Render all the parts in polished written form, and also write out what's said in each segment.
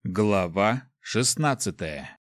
Глава 16.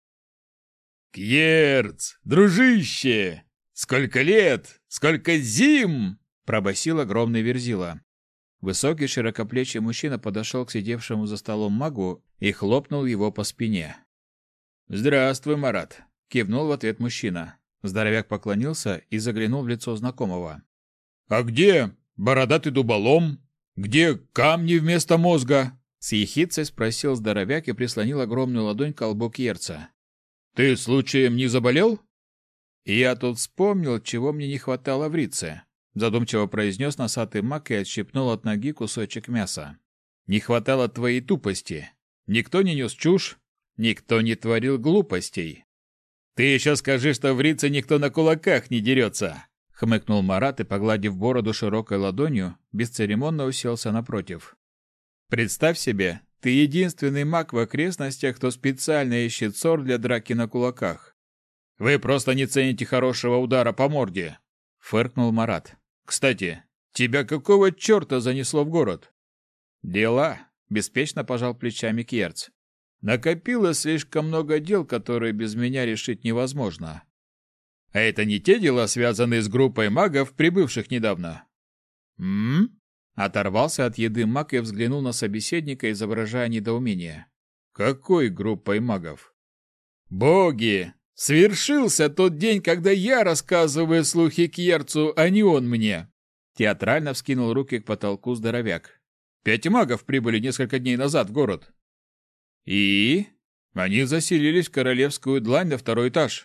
«Кьерц, дружище! Сколько лет! Сколько зим!» – пробасил огромный верзила. Высокий широкоплечий мужчина подошел к сидевшему за столом магу и хлопнул его по спине. «Здравствуй, Марат!» – кивнул в ответ мужчина. Здоровяк поклонился и заглянул в лицо знакомого. «А где бородатый дуболом? Где камни вместо мозга?» С ехидцей спросил здоровяк и прислонил огромную ладонь к колбу Кьерца. «Ты случаем не заболел?» «И я тут вспомнил, чего мне не хватало в Рице», задумчиво произнес носатый маг и отщипнул от ноги кусочек мяса. «Не хватало твоей тупости. Никто не нес чушь, никто не творил глупостей». «Ты еще скажи, что в Рице никто на кулаках не дерется», хмыкнул Марат и, погладив бороду широкой ладонью, бесцеремонно уселся напротив. «Представь себе, ты единственный маг в окрестностях, кто специально ищет ссор для драки на кулаках. Вы просто не цените хорошего удара по морде», — фыркнул Марат. «Кстати, тебя какого черта занесло в город?» «Дела», — беспечно пожал плечами Кьерц. «Накопилось слишком много дел, которые без меня решить невозможно». «А это не те дела, связанные с группой магов, прибывших недавно?» Оторвался от еды маг и взглянул на собеседника, изображая недоумение. «Какой группой магов?» «Боги! Свершился тот день, когда я рассказываю слухи Кьерцу, а не он мне!» Театрально вскинул руки к потолку здоровяк. 5 магов прибыли несколько дней назад в город. «И?» «Они заселились в Королевскую длань на 2-й этаж».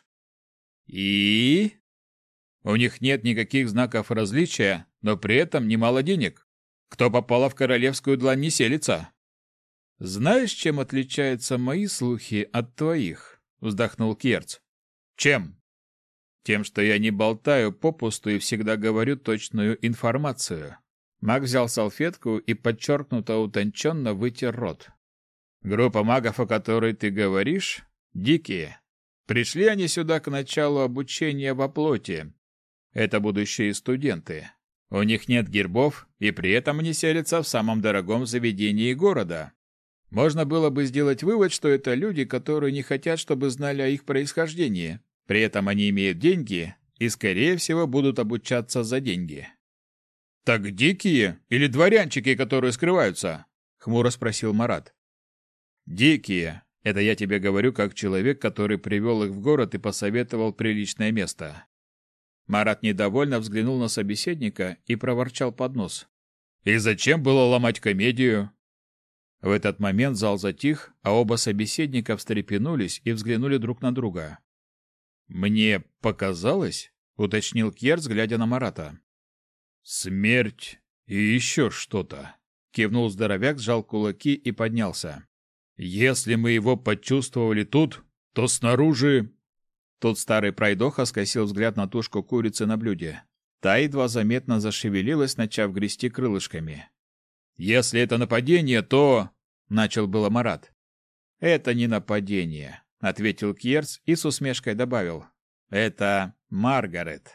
«И?» «У них нет никаких знаков различия, но при этом немало денег. Кто попало в Королевскую длань, не селится». «Знаешь, чем отличаются мои слухи от твоих?» — вздохнул Кьерц. «Чем?» «Тем, что я не болтаю попусту и всегда говорю точную информацию». Маг взял салфетку и подчеркнуто утонченно вытер рот. «Группа магов, о которой ты говоришь, дикие. Пришли они сюда к началу обучения во плоти. Это будущие студенты. У них нет гербов, и при этом они селятся в самом дорогом заведении города. Можно было бы сделать вывод, что это люди, которые не хотят, чтобы знали о их происхождении. При этом они имеют деньги и, скорее всего, будут обучаться за деньги». «Так дикие или дворянчики, которые скрываются?» — хмуро спросил Марат. «Дикие. Это я тебе говорю как человек, который привел их в город и посоветовал приличное место». Марат недовольно взглянул на собеседника и проворчал под нос. «И зачем было ломать комедию?» В этот момент зал затих, а оба собеседника встрепенулись и взглянули друг на друга. «Мне показалось?» — уточнил Кьерц, глядя на Марата. «Смерть и еще что-то», — кивнул здоровяк, сжал кулаки и поднялся. «Если мы его почувствовали тут, то снаружи...» Тут старый пройдоха скосил взгляд на тушку курицы на блюде. Та едва заметно зашевелилась, начав грести крылышками. «Если это нападение, то...» — начал было Марат. «Это не нападение», — ответил Кьерц и с усмешкой добавил. «Это Маргарет».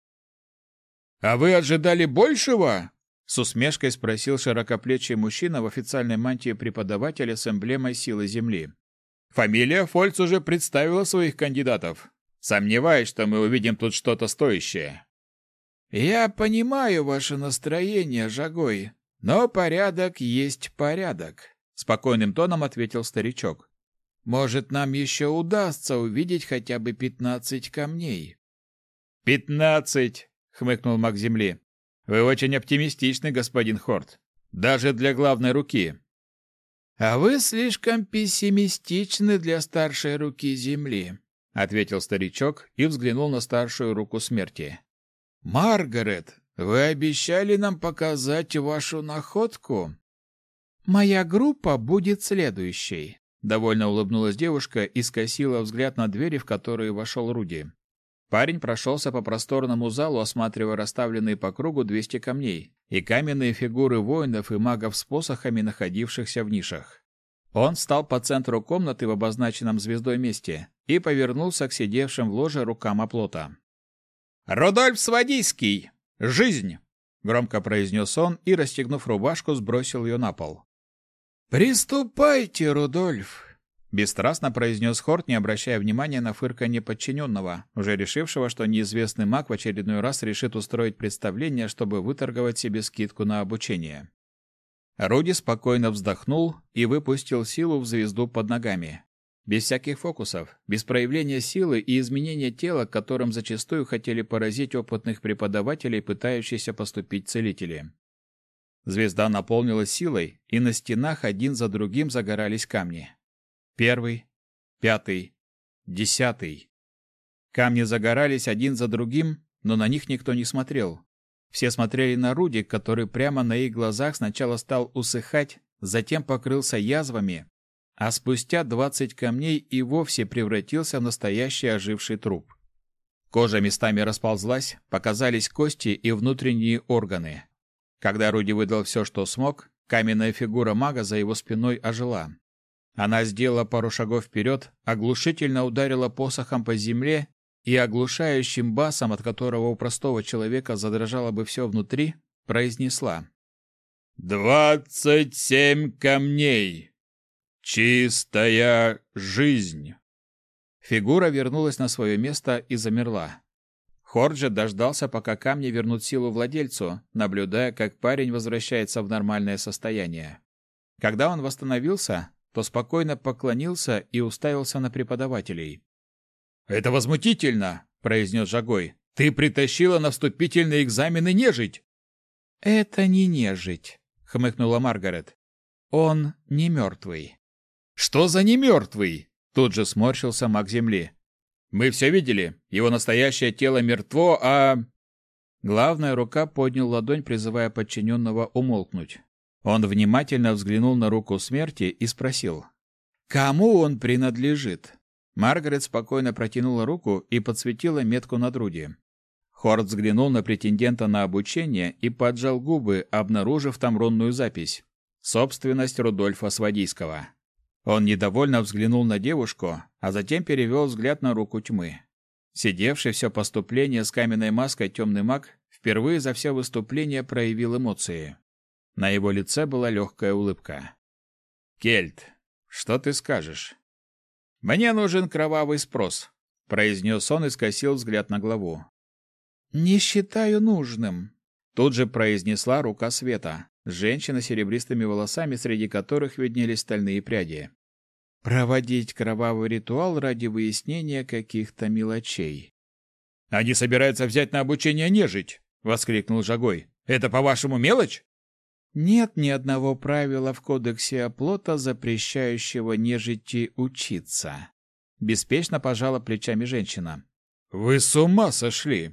«А вы ожидали большего?» — с усмешкой спросил широкоплечий мужчина в официальной мантии преподавателя с эмблемой силы Земли. «Фамилия Фольц уже представила своих кандидатов. Сомневаюсь, что мы увидим тут что-то стоящее». «Я понимаю ваше настроение, Жагой, но порядок есть порядок», — спокойным тоном ответил старичок. «Может, нам еще удастся увидеть хотя бы 15 камней». 15, хмыкнул маг Земли. «Вы очень оптимистичны, господин Хорт. Даже для главной руки». «А вы слишком пессимистичны для старшей руки Земли», — ответил старичок и взглянул на старшую руку смерти. «Маргарет, вы обещали нам показать вашу находку?» «Моя группа будет следующей», — довольно улыбнулась девушка и скосила взгляд на двери, в которые вошел Руди. Парень прошелся по просторному залу, осматривая расставленные по кругу 200 камней и каменные фигуры воинов и магов с посохами, находившихся в нишах. Он встал по центру комнаты в обозначенном звездой месте и повернулся к сидевшим в ложе рукам оплота. «Рудольф Свадийский! Жизнь!» — громко произнес он и, расстегнув рубашку, сбросил ее на пол. «Приступайте, Рудольф!» — бесстрастно произнес Хорт, не обращая внимания на фырканье подчиненного, уже решившего, что неизвестный маг в очередной раз решит устроить представление, чтобы выторговать себе скидку на обучение. Руди спокойно вздохнул и выпустил силу в звезду под ногами. Без всяких фокусов, без проявления силы и изменения тела, которым зачастую хотели поразить опытных преподавателей, пытающихся поступить целители. Звезда наполнилась силой, и на стенах один за другим загорались камни. 1, 5, 10. Камни загорались один за другим, но на них никто не смотрел. Все смотрели на Руди, который прямо на их глазах сначала стал усыхать, затем покрылся язвами, а спустя 20 камней и вовсе превратился в настоящий оживший труп. Кожа местами расползлась, показались кости и внутренние органы. Когда Руди выдал все, что смог, каменная фигура мага за его спиной ожила. Она сделала пару шагов вперед, оглушительно ударила посохом по земле и оглушающим басом, от которого у простого человека задрожало бы все внутри, произнесла: 27 камней! Чистая жизнь!» Фигура вернулась на свое место и замерла. Хорджи дождался, пока камни вернут силу владельцу, наблюдая, как парень возвращается в нормальное состояние. Когда он восстановился, то спокойно поклонился и уставился на преподавателей. «Это возмутительно!» – произнес Жагой. «Ты притащила на вступительные экзамены нежить!» «Это не нежить», – хмыкнула Маргарет. «Он не мертвый». «Что за не мертвый?» – тут же сморщился маг земли. «Мы все видели. Его настоящее тело мертво, а...» Главная рука поднял ладонь, призывая подчиненного умолкнуть. Он внимательно взглянул на руку смерти и спросил: «Кому он принадлежит?» Маргарет спокойно протянула руку и подсветила метку над Руди. Хорт взглянул на претендента на обучение и поджал губы, обнаружив там рунную запись: «Собственность Рудольфа Свадийского». Он недовольно взглянул на девушку, а затем перевел взгляд на руку тьмы. Сидевший все поступление с каменной маской темный маг впервые за все выступление проявил эмоции. На его лице была легкая улыбка. «Кельт, что ты скажешь?» «Мне нужен кровавый спрос», — произнес он и скосил взгляд на главу. «Не считаю нужным», — тут же произнесла рука света, женщина с серебристыми волосами, среди которых виднелись стальные пряди. «Проводить кровавый ритуал ради выяснения каких-то мелочей». «Они собираются взять на обучение нежить!» — воскликнул Жагой. «Это, по-вашему, мелочь?» «Нет ни одного правила в кодексе оплота, запрещающего нежити учиться», — беспечно пожала плечами женщина. «Вы с ума сошли!»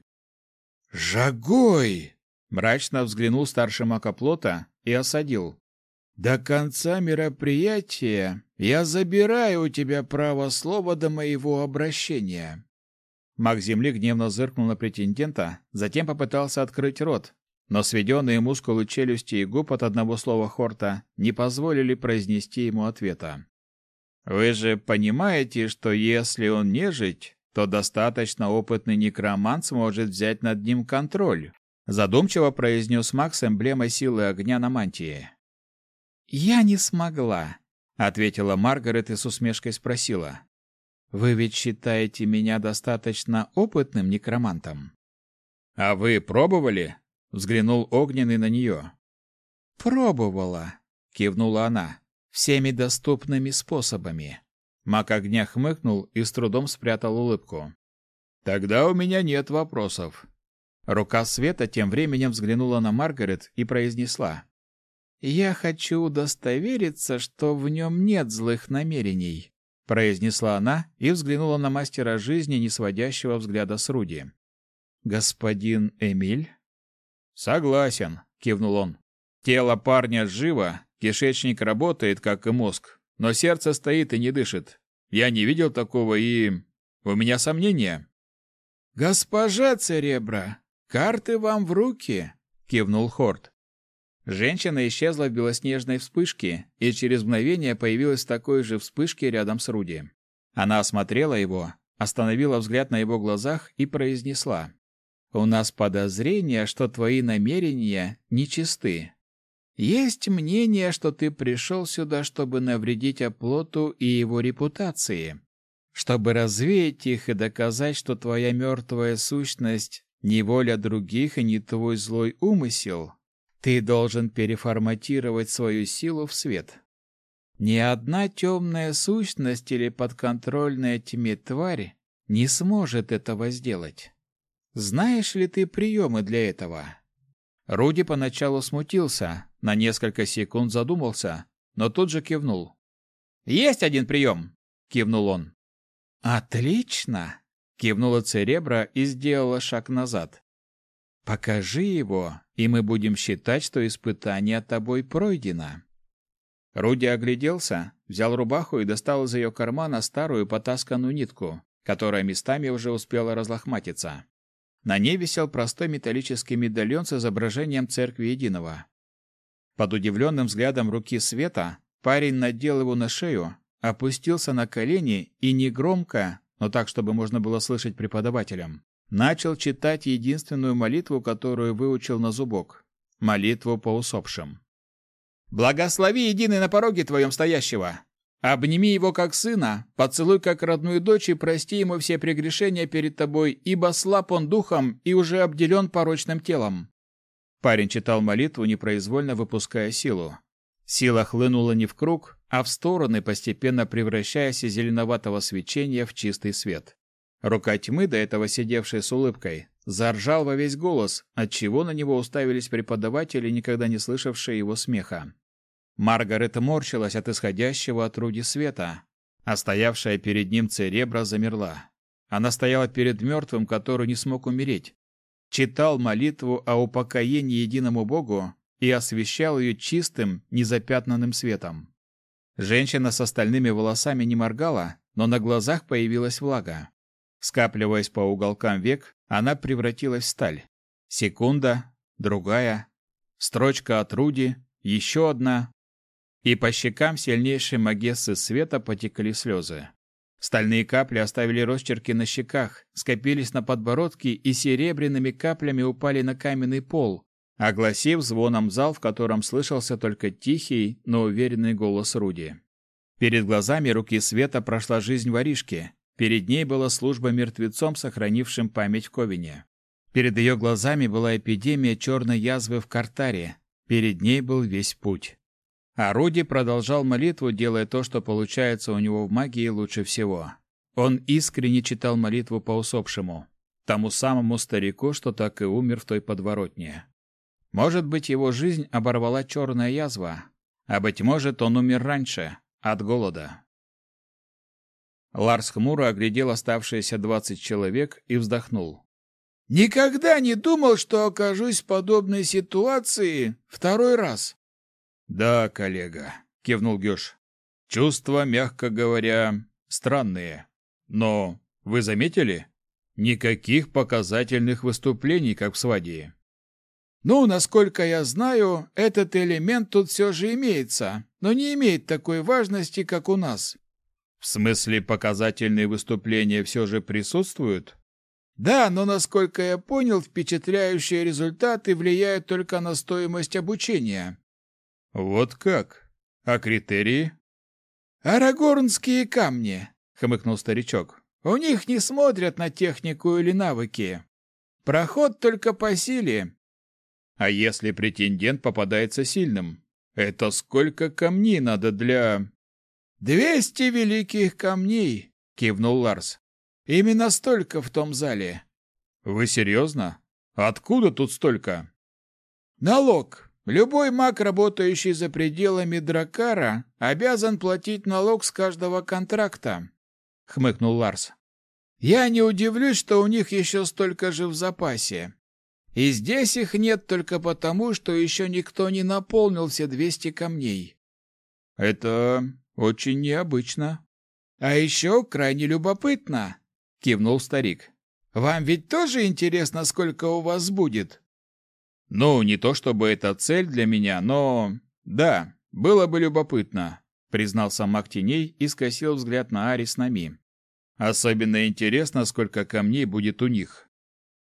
«Жагой!» — мрачно взглянул старший маг оплота и осадил. «До конца мероприятия я забираю у тебя право слова до моего обращения». Маг земли гневно зыркнул на претендента, затем попытался открыть рот, но сведенные мускулы челюсти и губ от одного слова Хорта не позволили произнести ему ответа. «Вы же понимаете, что если он нежить, то достаточно опытный некромант сможет взять над ним контроль», задумчиво произнес маг с эмблемой силы огня на мантии. «Я не смогла», — ответила Маргарет и с усмешкой спросила. «Вы ведь считаете меня достаточно опытным некромантом?» «А вы пробовали?» — взглянул Огненный на нее. «Пробовала», — кивнула она, — «всеми доступными способами». Маг огня хмыкнул и с трудом спрятал улыбку. «Тогда у меня нет вопросов». Рука света тем временем взглянула на Маргарет и произнесла: «Я хочу удостовериться, что в нем нет злых намерений», произнесла она и взглянула на мастера жизни, не сводящего взгляда с Руди. «Господин Эмиль?» «Согласен», — кивнул он. «Тело парня живо, кишечник работает, как и мозг, но сердце стоит и не дышит. Я не видел такого и... у меня сомнения». «Госпожа Церебра, карты вам в руки», — кивнул Хорт. Женщина исчезла в белоснежной вспышке и через мгновение появилась в такой же вспышке рядом с Руди. Она осмотрела его, остановила взгляд на его глазах и произнесла: «У нас подозрение, что твои намерения нечисты. Есть мнение, что ты пришел сюда, чтобы навредить оплоту и его репутации, чтобы развеять их и доказать, что твоя мертвая сущность не воля других и не твой злой умысел. Ты должен переформатировать свою силу в свет. Ни одна темная сущность или подконтрольная тьме тварь не сможет этого сделать. Знаешь ли ты приемы для этого? Руди поначалу смутился, на несколько секунд задумался, но тут же кивнул. «Есть один прием!» — кивнул он. «Отлично!» — кивнула Церебра и сделала шаг назад. «Покажи его, и мы будем считать, что испытание тобой пройдено». Руди огляделся, взял рубаху и достал из ее кармана старую потасканную нитку, которая местами уже успела разлохматиться. На ней висел простой металлический медальон с изображением Церкви Единого. Под удивленным взглядом руки Света парень надел его на шею, опустился на колени и негромко, но так, чтобы можно было слышать преподавателям, начал читать единственную молитву, которую выучил на зубок – молитву по усопшим. «Благослови Единый на пороге твоем стоящего! Обними его как сына, поцелуй как родную дочь и прости ему все прегрешения перед тобой, ибо слаб он духом и уже обделен порочным телом». Парень читал молитву, непроизвольно выпуская силу. Сила хлынула не в круг, а в стороны, постепенно превращаясь из зеленоватого свечения в чистый свет. Рука тьмы, до этого сидевшая с улыбкой, заржал во весь голос, отчего на него уставились преподаватели, никогда не слышавшие его смеха. Маргарет морщилась от исходящего от Руди света, а стоявшая перед ним Церебра замерла. Она стояла перед мертвым, который не смог умереть, читал молитву о упокоении единому Богу и освещал ее чистым, незапятнанным светом. Женщина с остальными волосами не моргала, но на глазах появилась влага. Скапливаясь по уголкам век, она превратилась в сталь. Секунда, другая, строчка от Руди, еще одна, и по щекам сильнейшей магессы света потекли слезы. Стальные капли оставили росчерки на щеках, скопились на подбородке и серебряными каплями упали на каменный пол, огласив звоном зал, в котором слышался только тихий, но уверенный голос Руди. Перед глазами руки света прошла жизнь воришки. Перед ней была служба мертвецом, сохранившим память в Ковине. Перед ее глазами была эпидемия черной язвы в Картаре. Перед ней был весь путь. А Руди продолжал молитву, делая то, что получается у него в магии лучше всего. Он искренне читал молитву по усопшему, тому самому старику, что так и умер в той подворотне. Может быть, его жизнь оборвала черная язва, а быть может, он умер раньше, от голода. Ларс хмуро оглядел оставшиеся 20 человек и вздохнул. «Никогда не думал, что окажусь в подобной ситуации второй раз». «Да, коллега», — кивнул Гёш. «Чувства, мягко говоря, странные. Но вы заметили? Никаких показательных выступлений, как в Свадии». «Ну, насколько я знаю, этот элемент тут все же имеется, но не имеет такой важности, как у нас». «В смысле, показательные выступления все же присутствуют?» «Да, но, насколько я понял, впечатляющие результаты влияют только на стоимость обучения». «Вот как? А критерии?» «Арагорнские камни», — хмыкнул старичок. «У них не смотрят на технику или навыки. Проход только по силе». «А если претендент попадается сильным? Это сколько камней надо для...» 200 великих камней», — кивнул Ларс. «Именно столько в том зале». «Вы серьезно? Откуда тут столько?» «Налог. Любой маг, работающий за пределами Драккара, обязан платить налог с каждого контракта», — хмыкнул Ларс. «Я не удивлюсь, что у них еще столько же в запасе. И здесь их нет только потому, что еще никто не наполнил все 200 камней». «Это очень необычно». «А еще крайне любопытно», — кивнул старик. «Вам ведь тоже интересно, сколько у вас будет?» «Ну, не то чтобы это цель для меня, но... Да, было бы любопытно», — признался маг теней и скосил взгляд на Арис Нами. «Особенно интересно, сколько камней будет у них».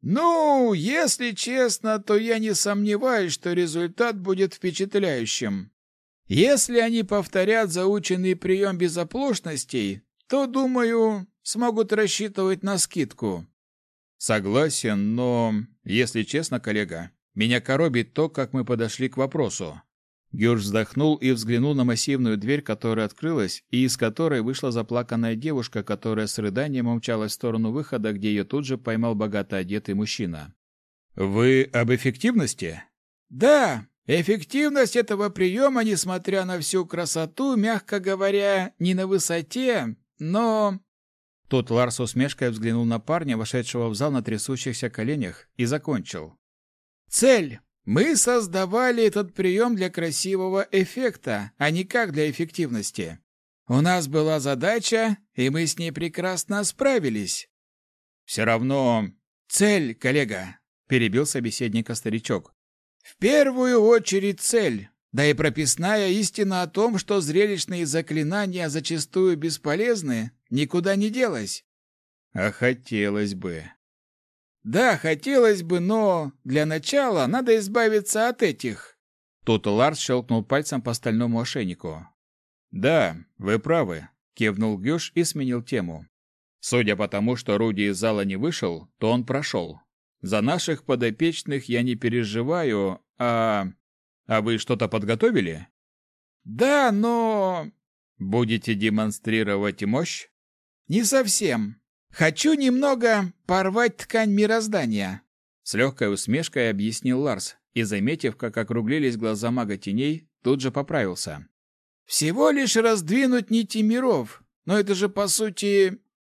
Ну, если честно, то я не сомневаюсь, что результат будет впечатляющим. Если они повторят заученный прием без оплошностей, то, думаю, смогут рассчитывать на скидку. Согласен, но, если честно, коллега, меня коробит то, как мы подошли к вопросу. Гюрш вздохнул и взглянул на массивную дверь, которая открылась, и из которой вышла заплаканная девушка, которая с рыданием умчалась в сторону выхода, где ее тут же поймал богато одетый мужчина. «Вы об эффективности?» «Да, эффективность этого приема, несмотря на всю красоту, мягко говоря, не на высоте, но...» Тут Ларс с усмешкой взглянул на парня, вошедшего в зал на трясущихся коленях, и закончил. «Цель! Мы создавали этот прием для красивого эффекта, а не как для эффективности. У нас была задача, и мы с ней прекрасно справились». «Все равно...» «Цель, коллега!» – перебил собеседника старичок. «В первую очередь цель, да и прописная истина о том, что зрелищные заклинания зачастую бесполезны, никуда не делась». «А хотелось бы...» «Да, хотелось бы, но для начала надо избавиться от этих». Тут Ларс щелкнул пальцем по стальному ошейнику. «Да, вы правы», — кивнул Гюш и сменил тему. «Судя по тому, что Руди из зала не вышел, то он прошел. За наших подопечных я не переживаю, А вы что-то подготовили?» «Да, но...» «Будете демонстрировать мощь?» «Не совсем. Хочу немного порвать ткань мироздания», — с легкой усмешкой объяснил Ларс, и, заметив, как округлились глаза мага теней, тут же поправился. «Всего лишь раздвинуть нити миров, но это же по сути...»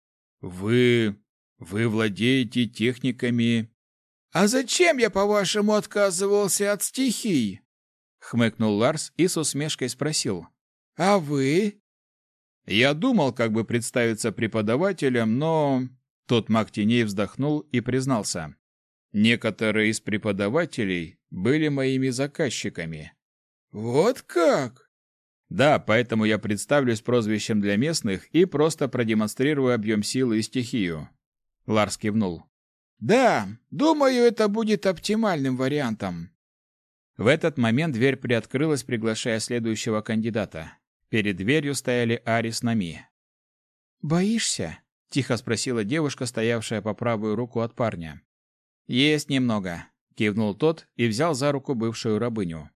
«Вы владеете техниками...» «А зачем я, по-вашему, отказывался от стихий?» — хмыкнул Ларс и с усмешкой спросил. «А вы?» Я думал, как бы представиться преподавателем, но... Тот маг теней вздохнул и признался. Некоторые из преподавателей были моими заказчиками. «Вот как?» «Да, поэтому я представлюсь прозвищем для местных и просто продемонстрирую объем силы и стихию». Ларс кивнул. «Да, думаю, это будет оптимальным вариантом». В этот момент дверь приоткрылась, приглашая следующего кандидата. Перед дверью стояли Ари с Нами. «Боишься?» – тихо спросила девушка, стоявшая по правую руку от парня. «Есть немного», – кивнул тот и взял за руку бывшую рабыню.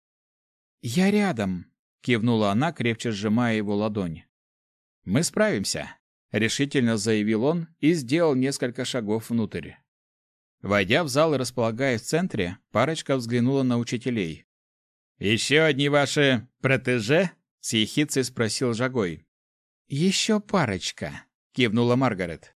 «Я рядом», – кивнула она, крепче сжимая его ладонь. «Мы справимся», – решительно заявил он и сделал несколько шагов внутрь. Войдя в зал и располагаясь в центре, парочка взглянула на учителей. «Еще одни ваши протеже?» — с ехидцей спросил Жагой. «Еще парочка», — кивнула Маргарет.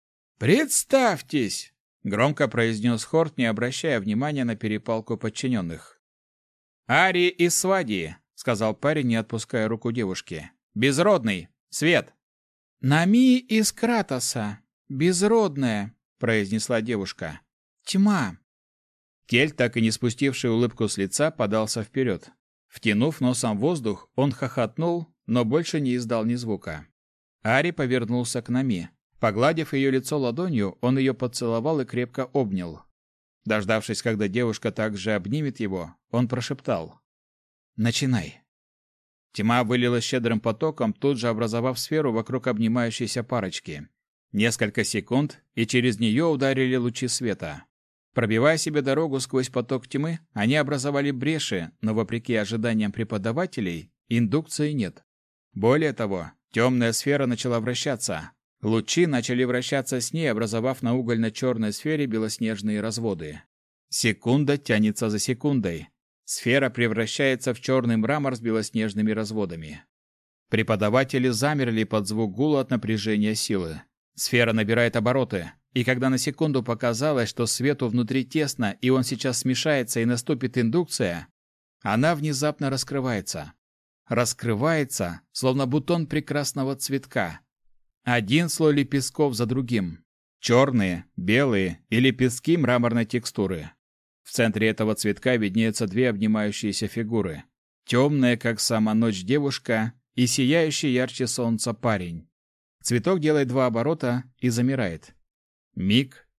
«Представьтесь!» — громко произнес Хорт, не обращая внимания на перепалку подчиненных. «Ари из Свадии», — сказал парень, не отпуская руку девушки. «Безродный. Свет». «Нами из Кратоса. Безродная», — произнесла девушка. «Тьма». Кель, так и не спустивший улыбку с лица, подался вперед. Втянув носом воздух, он хохотнул, но больше не издал ни звука. Ари повернулся к Нами. Погладив ее лицо ладонью, он ее поцеловал и крепко обнял. Дождавшись, когда девушка также обнимет его, он прошептал: «Начинай». Тьма вылилась щедрым потоком, тут же образовав сферу вокруг обнимающейся парочки. Несколько секунд, и через нее ударили лучи света. Пробивая себе дорогу сквозь поток тьмы, они образовали бреши, но, вопреки ожиданиям преподавателей, индукции нет. Более того, темная сфера начала вращаться. Лучи начали вращаться с ней, образовав на угольно-черной сфере белоснежные разводы. Секунда тянется за секундой. Сфера превращается в черный мрамор с белоснежными разводами. Преподаватели замерли под звук гула от напряжения силы. Сфера набирает обороты. И когда на секунду показалось, что свету внутри тесно, и он сейчас смешается и наступит индукция, она внезапно раскрывается. Раскрывается, словно бутон прекрасного цветка. Один слой лепестков за другим. Черные, белые и лепестки мраморной текстуры. В центре этого цветка виднеются две обнимающиеся фигуры. Темная, как сама ночь, девушка и сияющий ярче солнца парень. Цветок делает 2 оборота и замирает. Миг,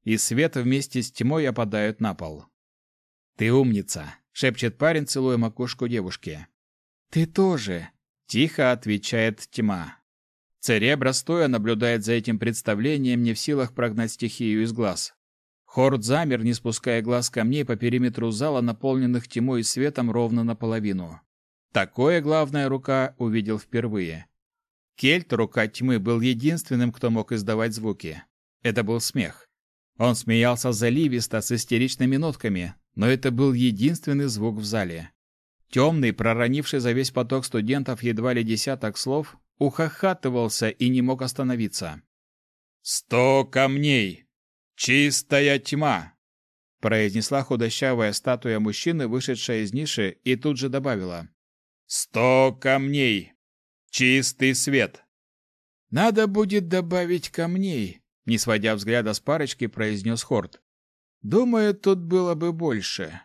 и свет вместе с тьмой опадают на пол. «Ты умница!» — шепчет парень, целуя макушку девушки. «Ты тоже!» — тихо отвечает тьма. Церебро стоя наблюдает за этим представлением, не в силах прогнать стихию из глаз. Хорд замер, не спуская глаз камней по периметру зала, наполненных тьмой и светом ровно наполовину. Такое главная рука увидел впервые. Кельт, рука тьмы, был единственным, кто мог издавать звуки. Это был смех. Он смеялся заливисто, с истеричными нотками, но это был единственный звук в зале. Темный, проронивший за весь поток студентов едва ли десяток слов, ухахатывался и не мог остановиться. «100 камней! Чистая тьма!» произнесла худощавая статуя мужчины, вышедшая из ниши, и тут же добавила: 100 камней! Чистый свет!» «Надо будет добавить камней», — не сводя взгляда с парочки, произнес Хорд. «Думаю, тут было бы больше».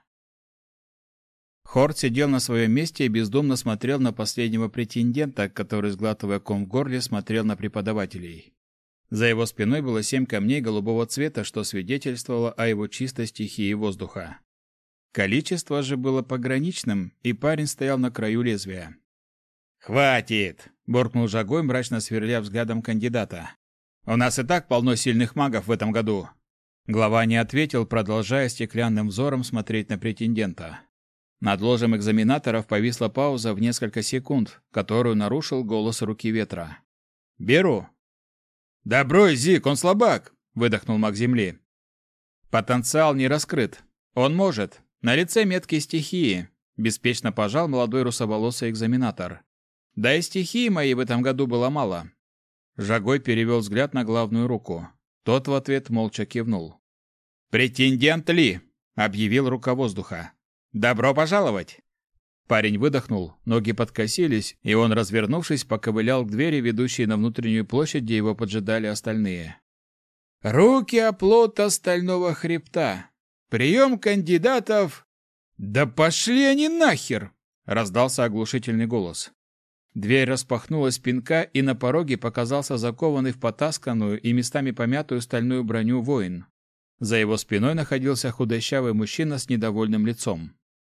Хорд сидел на своем месте и бездумно смотрел на последнего претендента, который, сглатывая ком в горле, смотрел на преподавателей. За его спиной было 7 камней голубого цвета, что свидетельствовало о его чистой стихии воздуха. Количество же было пограничным, и парень стоял на краю лезвия. «Хватит!» – буркнул Жагой, мрачно сверля взглядом кандидата. «У нас и так полно сильных магов в этом году». Глава не ответил, продолжая стеклянным взором смотреть на претендента. Над ложем экзаменаторов повисла пауза в несколько секунд, которую нарушил голос руки ветра. «Беру». «Да брось, Зик, он слабак!» – выдохнул маг земли. «Потенциал не раскрыт. Он может. На лице метки стихии», – беспечно пожал молодой русоволосый экзаменатор. «Да и стихии моей в этом году было мало». Жагой перевел взгляд на главную руку. Тот в ответ молча кивнул. «Претендент Ли!» – объявил рука воздуха. «Добро пожаловать!» Парень выдохнул, ноги подкосились, и он, развернувшись, поковылял к двери, ведущей на внутреннюю площадь, где его поджидали остальные. «Руки оплот остального хребта! Прием кандидатов!» «Да пошли они нахер!» – раздался оглушительный голос. Дверь распахнулась пинка, и на пороге показался закованный в потасканную и местами помятую стальную броню воин. За его спиной находился худощавый мужчина с недовольным лицом.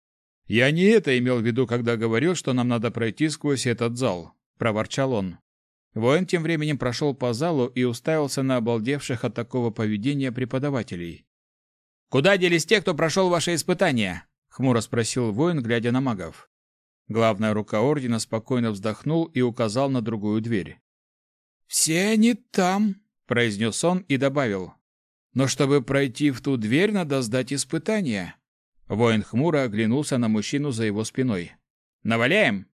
«Я не это имел в виду, когда говорил, что нам надо пройти сквозь этот зал», – проворчал он. Воин тем временем прошел по залу и уставился на обалдевших от такого поведения преподавателей. «Куда делись те, кто прошел ваше испытание?» – хмуро спросил воин, глядя на магов. Главная рука ордена спокойно вздохнул и указал на другую дверь. «Все они там», – произнес он и добавил. «Но чтобы пройти в ту дверь, надо сдать испытание». Воин хмуро оглянулся на мужчину за его спиной. «Наваляем?»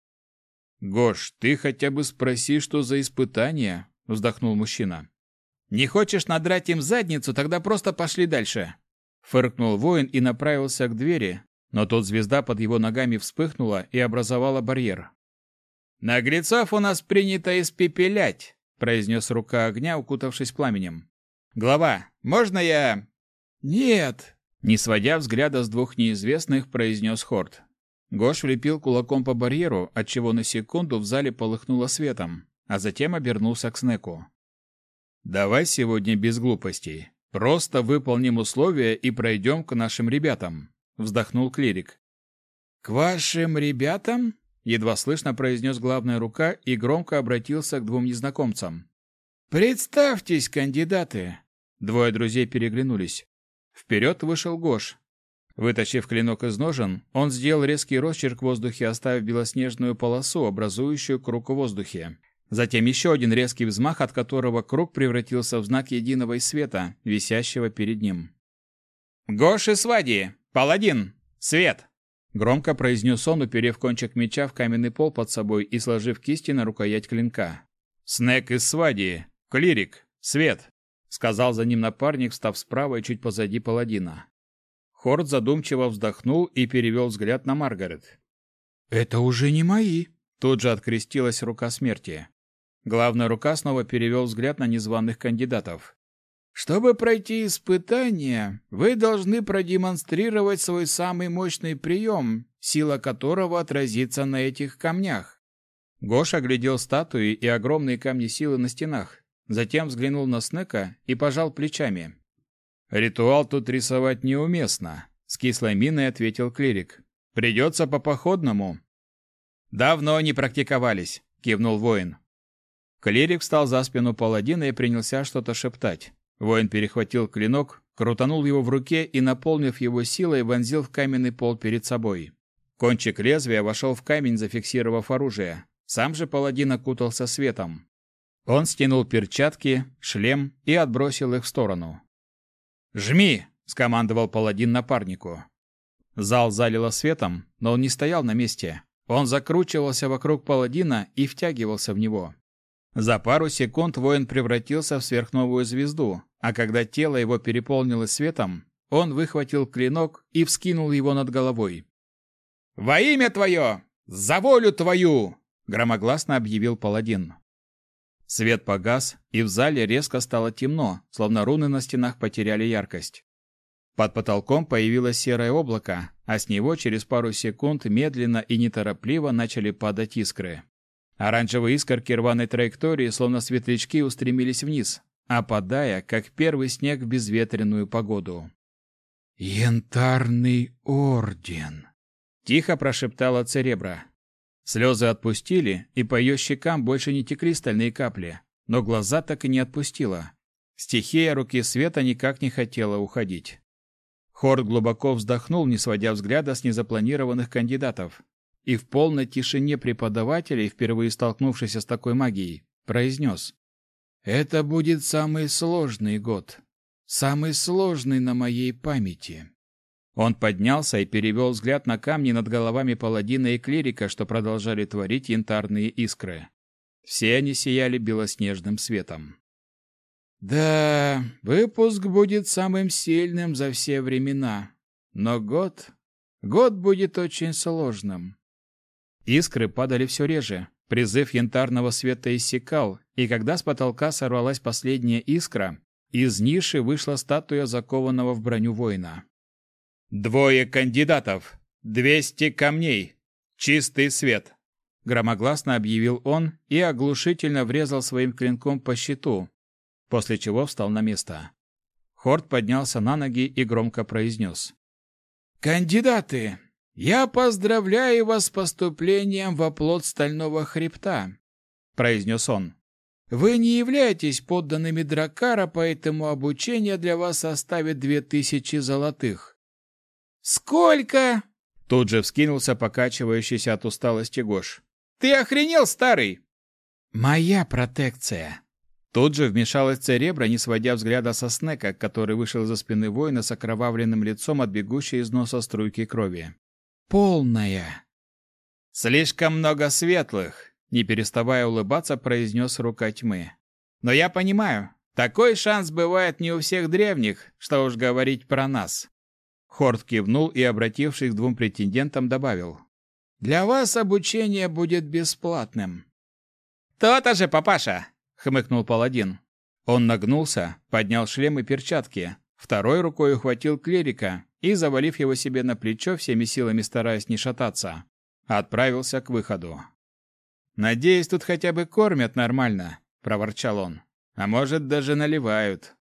«Гош, ты хотя бы спроси, что за испытание», – вздохнул мужчина. «Не хочешь надрать им задницу, тогда просто пошли дальше», – фыркнул воин и направился к двери, но тут звезда под его ногами вспыхнула и образовала барьер. «Наглецов у нас принято испепелять», – произнес рука огня, укутавшись пламенем. «Глава, можно я...» «Нет», – не сводя взгляда с двух неизвестных, произнес Хорд. Гош влепил кулаком по барьеру, отчего на секунду в зале полыхнуло светом, а затем обернулся к Снеку. «Давай сегодня без глупостей. Просто выполним условия и пройдем к нашим ребятам», – вздохнул клирик. «К вашим ребятам?» – едва слышно произнес главная рука и громко обратился к двум незнакомцам. «Представьтесь, кандидаты!» Двое друзей переглянулись. Вперед вышел Гош. Вытащив клинок из ножен, он сделал резкий росчерк в воздухе, оставив белоснежную полосу, образующую круг в воздухе. Затем еще один резкий взмах, от которого круг превратился в знак единого из света, висящего перед ним. «Гош и Свади! Паладин! Свет!» Громко произнес он, уперев кончик меча в каменный пол под собой и сложив кисти на рукоять клинка. «Снег из Свади! Клирик! Свет!» сказал за ним напарник, встав справа и чуть позади паладина. Хорд задумчиво вздохнул и перевел взгляд на Маргарет. «Это уже не мои!» Тут же открестилась рука смерти. Главная рука снова перевел взгляд на незваных кандидатов. «Чтобы пройти испытание, вы должны продемонстрировать свой самый мощный прием, сила которого отразится на этих камнях». Гош оглядел статуи и огромные камни силы на стенах, затем взглянул на Снека и пожал плечами. Ритуал тут рисовать неуместно, с кислой миной ответил клирик. Придется по походному. Давно не практиковались, кивнул воин. Клирик встал за спину паладина и принялся что-то шептать. Воин перехватил клинок, крутанул его в руке и, наполнив его силой, вонзил в каменный пол перед собой. Кончик лезвия вошел в камень, зафиксировав оружие. Сам же паладин окутался светом. Он стянул перчатки, шлем и отбросил их в сторону. «Жми!» – скомандовал паладин напарнику. Зал залило светом, но он не стоял на месте. Он закручивался вокруг паладина и втягивался в него. За пару секунд воин превратился в сверхновую звезду, а когда тело его переполнилось светом, он выхватил клинок и вскинул его над головой. «Во имя твое! За волю твою!» – громогласно объявил паладин. Свет погас, и в зале резко стало темно, словно руны на стенах потеряли яркость. Под потолком появилось серое облако, а с него через пару секунд медленно и неторопливо начали падать искры. Оранжевые искорки рваной траектории, словно светлячки, устремились вниз, опадая, как первый снег в безветренную погоду. «Янтарный орден!» – тихо прошептала Церебра. Слезы отпустили, и по ее щекам больше не текли стальные капли, но глаза так и не отпустила. Стихия руки света никак не хотела уходить. Хорд глубоко вздохнул, не сводя взгляда с незапланированных кандидатов, и в полной тишине преподавателей, впервые столкнувшийся с такой магией, произнес: «Это будет самый сложный год, самый сложный на моей памяти». Он поднялся и перевел взгляд на камни над головами паладина и клирика, что продолжали творить янтарные искры. Все они сияли белоснежным светом. «Да, выпуск будет самым сильным за все времена, но год будет очень сложным». Искры падали все реже, призыв янтарного света иссякал, и когда с потолка сорвалась последняя искра, из ниши вышла статуя закованного в броню воина. «2 кандидатов, 200 камней, чистый свет!» Громогласно объявил он и оглушительно врезал своим клинком по щиту, после чего встал на место. Хорд поднялся на ноги и громко произнес: «Кандидаты, я поздравляю вас с поступлением в оплот Стального Хребта», — произнес он. «Вы не являетесь подданными Драккара, поэтому обучение для вас составит 2000 золотых». «Сколько?» — тут же вскинулся покачивающийся от усталости Гош. «Ты охренел, старый?» «Моя протекция». Тут же вмешалась Церебра, не сводя взгляда со Снека, который вышел за спины воина с окровавленным лицом от бегущей из носа струйки крови. «Полная». «Слишком много светлых», — не переставая улыбаться, произнес Рука Тьмы. «Но я понимаю, такой шанс бывает не у всех древних, что уж говорить про нас». Хорд кивнул и, обратившись к 2 претендентам, добавил: «Для вас обучение будет бесплатным». «То-то же, папаша!» — хмыкнул паладин. Он нагнулся, поднял шлем и перчатки, второй рукой ухватил клирика и, завалив его себе на плечо, всеми силами стараясь не шататься, отправился к выходу. «Надеюсь, тут хотя бы кормят нормально», — проворчал он. «А может, даже наливают».